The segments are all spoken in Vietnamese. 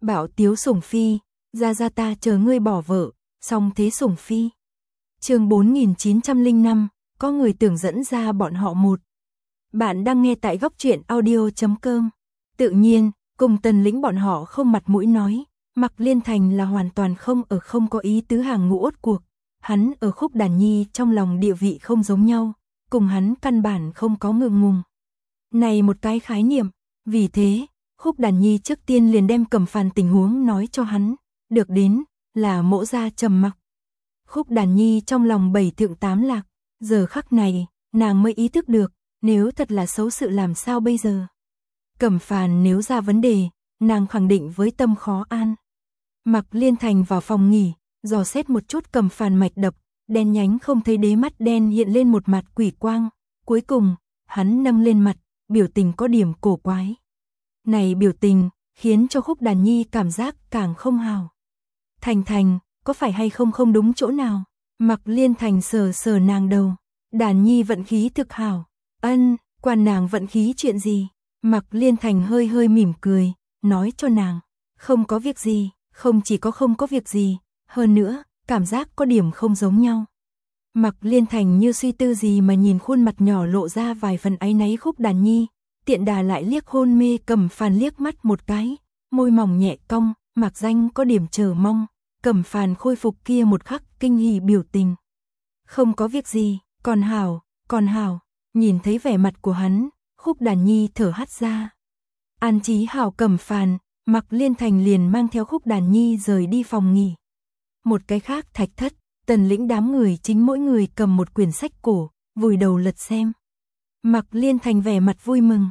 Bảo Tiếu Sủng Phi, ra ta chờ ngươi bỏ vợ, song thế Sủng Phi. Chương 4905, có người tưởng dẫn ra bọn họ một. Bạn đang nghe tại góc truyện audio.com. Tự nhiên, cùng Tần Lĩnh bọn họ không mặt mũi nói, Mạc Liên Thành là hoàn toàn không có ý tứ hàng ngũ ốt cuộc. Hắn ở Khúc Đàn Nhi trong lòng địa vị không giống nhau, cùng hắn căn bản không có ngượng ngùng. Này một cái khái niệm, vì thế, Khúc Đàn Nhi trước tiên liền đem Cẩm Phàn tình huống nói cho hắn, được đến là Mỗ gia trầm mặc. Khúc Đàn Nhi trong lòng 7 thượng 8 lạc, giờ khắc này, nàng mới ý thức được, nếu thật là xấu sự làm sao bây giờ. Cẩm Phàn nếu ra vấn đề, nàng khẳng định với tâm khó an. Mạc Liên Thành vào phòng nghỉ, dò xét một chút Cẩm Phàn mạch đập, đen nhánh không thấy đế mắt đen hiện lên một mặt quỷ quang, cuối cùng, hắn nâng lên mặt, biểu tình có điểm cổ quái. Này biểu tình, khiến cho Khúc Đàn Nhi cảm giác càng không hào. Thành, có phải hay không đúng chỗ nào? Mạc Liên Thành sờ nàng đầu. Đàn Nhi vận khí thực hảo. Ân, quan nàng vận khí chuyện gì? Mạc Liên Thành hơi mỉm cười, nói cho nàng. Không có việc gì, không chỉ có không có việc gì, hơn nữa, cảm giác có điểm không giống nhau. Mạc Liên Thành như suy tư gì mà nhìn khuôn mặt nhỏ lộ ra vài phần áy náy Khúc Đàn Nhi, tiện đà lại liếc hôn mê Cẩm Phàn liếc mắt một cái, môi mỏng nhẹ cong, Mạc Danh có điểm chờ mong, Cẩm Phàn khôi phục kia một khắc kinh hỉ biểu tình. Không có việc gì, còn hảo, nhìn thấy vẻ mặt của hắn, Khúc Đàn Nhi thở hắt ra. An trí hảo Cẩm Phàn, Mạc Liên Thành liền mang theo Khúc Đàn Nhi rời đi phòng nghỉ. Một cái khác thạch thất, Tần Lĩnh đám người chính mỗi người cầm một quyển sách cổ, vùi đầu lật xem. Mạc Liên Thành vẻ mặt vui mừng,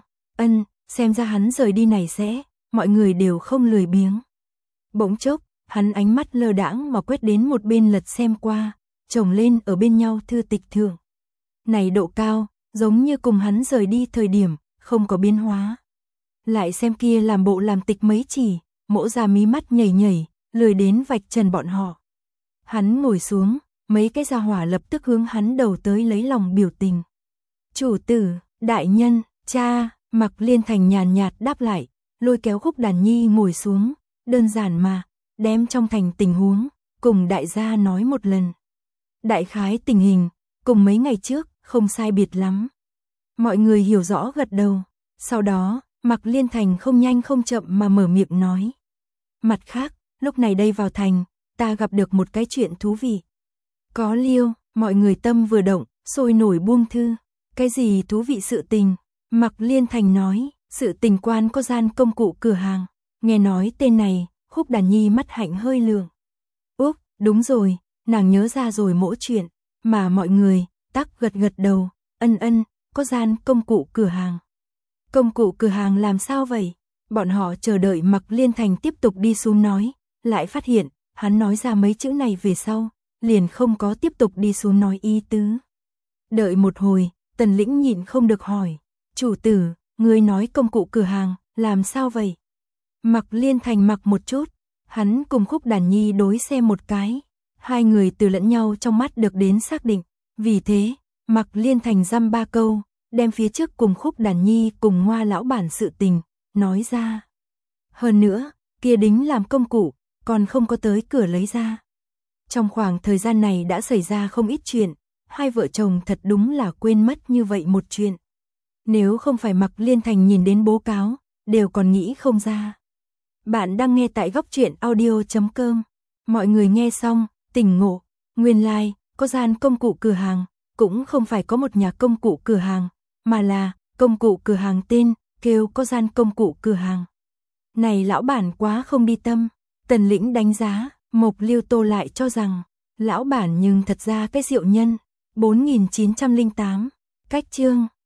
xem ra hắn rời đi này sẽ, mọi người đều không lười biếng. Bỗng chốc, hắn ánh mắt lơ đãng mà quét đến một bên lật xem qua, chồng lên ở bên nhau thư tịch thượng. Này độ cao, giống như cùng hắn rời đi thời điểm, không có biến hóa. Lại xem kia làm bộ làm tịch mấy chỉ, Mỗ ra mí mắt nhảy, lười đến vạch trần bọn họ. Hắn ngồi xuống, mấy cái gia hỏa lập tức hướng hắn đầu tới lấy lòng biểu tình. Chủ tử, đại nhân, cha, Mạc Liên Thành nhàn nhạt đáp lại, lôi kéo Khúc Đàn Nhi ngồi xuống, đơn giản mà, đem trong thành tình huống, cùng đại gia nói một lần. Đại khái tình hình, cùng mấy ngày trước, không sai biệt lắm. Mọi người hiểu rõ gật đầu, sau đó, Mạc Liên Thành không nhanh không chậm mà mở miệng nói. Mặt khác, lúc này đây vào thành, ta gặp được một cái chuyện thú vị. Có liêu, mọi người tâm vừa động, sôi nổi buông thư. Cái gì thú vị sự tình? Mạc Liên Thành nói, sự tình quan có gian công cụ cửa hàng. Nghe nói tên này, Khúc Đàn Nhi mắt hạnh hơi lườm. Úc, đúng rồi, nàng nhớ ra rồi mỗi chuyện, mà mọi người, tắc gật đầu, có gian công cụ cửa hàng. Công cụ cửa hàng làm sao vậy? Bọn họ chờ đợi Mạc Liên Thành tiếp tục đi xuống nói, lại phát hiện, hắn nói ra mấy chữ này về sau, liền không có tiếp tục đi xuống nói ý tứ. Đợi một hồi, Tần Lĩnh nhịn không được hỏi, chủ tử, ngươi nói công cụ cửa hàng, làm sao vậy? Mạc Liên Thành mặc một chút, hắn cùng Khúc Đàn Nhi đối xem một cái, hai người từ lẫn nhau trong mắt được đến xác định, vì thế, Mạc Liên Thành dăm ba câu, đem phía trước cùng Khúc Đàn Nhi cùng Ngoa lão bản sự tình, nói ra. Hơn nữa, kia đính làm công cụ, còn không có tới cửa lấy ra. Trong khoảng thời gian này đã xảy ra không ít chuyện, hai vợ chồng thật đúng là quên mất như vậy một chuyện. Nếu không phải Mạc Liên Thành nhìn đến bố cáo, đều còn nghĩ không ra. Bạn đang nghe tại góc truyện audio.com. Mọi người nghe xong, tỉnh ngộ, nguyên lai, có gian công cụ cửa hàng, cũng không phải có một nhà công cụ cửa hàng, mà là công cụ cửa hàng tên, kêu có gian công cụ cửa hàng. Này lão bản quá không đi tâm, Tần Lĩnh đánh giá, Mộc Liêu Tô lại cho rằng, lão bản nhưng thật ra cái diệu nhân. 4908, cách chương